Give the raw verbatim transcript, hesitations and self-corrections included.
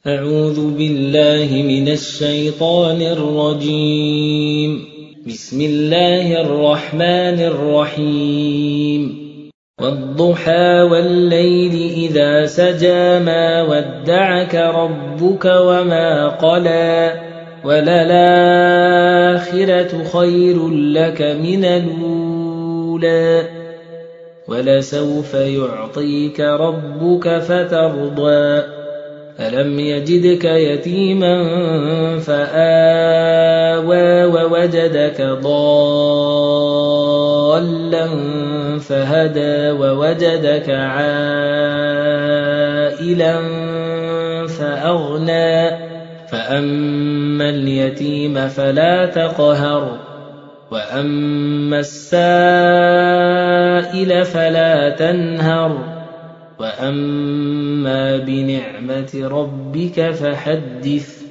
أعوذ بالله من الشيطان الرجيم. بسم الله الرحمن الرحيم. والضحى والليل إذا سجى ما ودعك ربك وما قلى وللآخرة خير لك من الأولى ولسوف يعطيك ربك فترضى ألم يجدك يتيما فآوى ووجدك ضالا فهدى ووجدك عائلا فأغنى فأما اليتيم فلا تقهر وأما السائل فلا تنهر وأما بنعمة ربك فحدث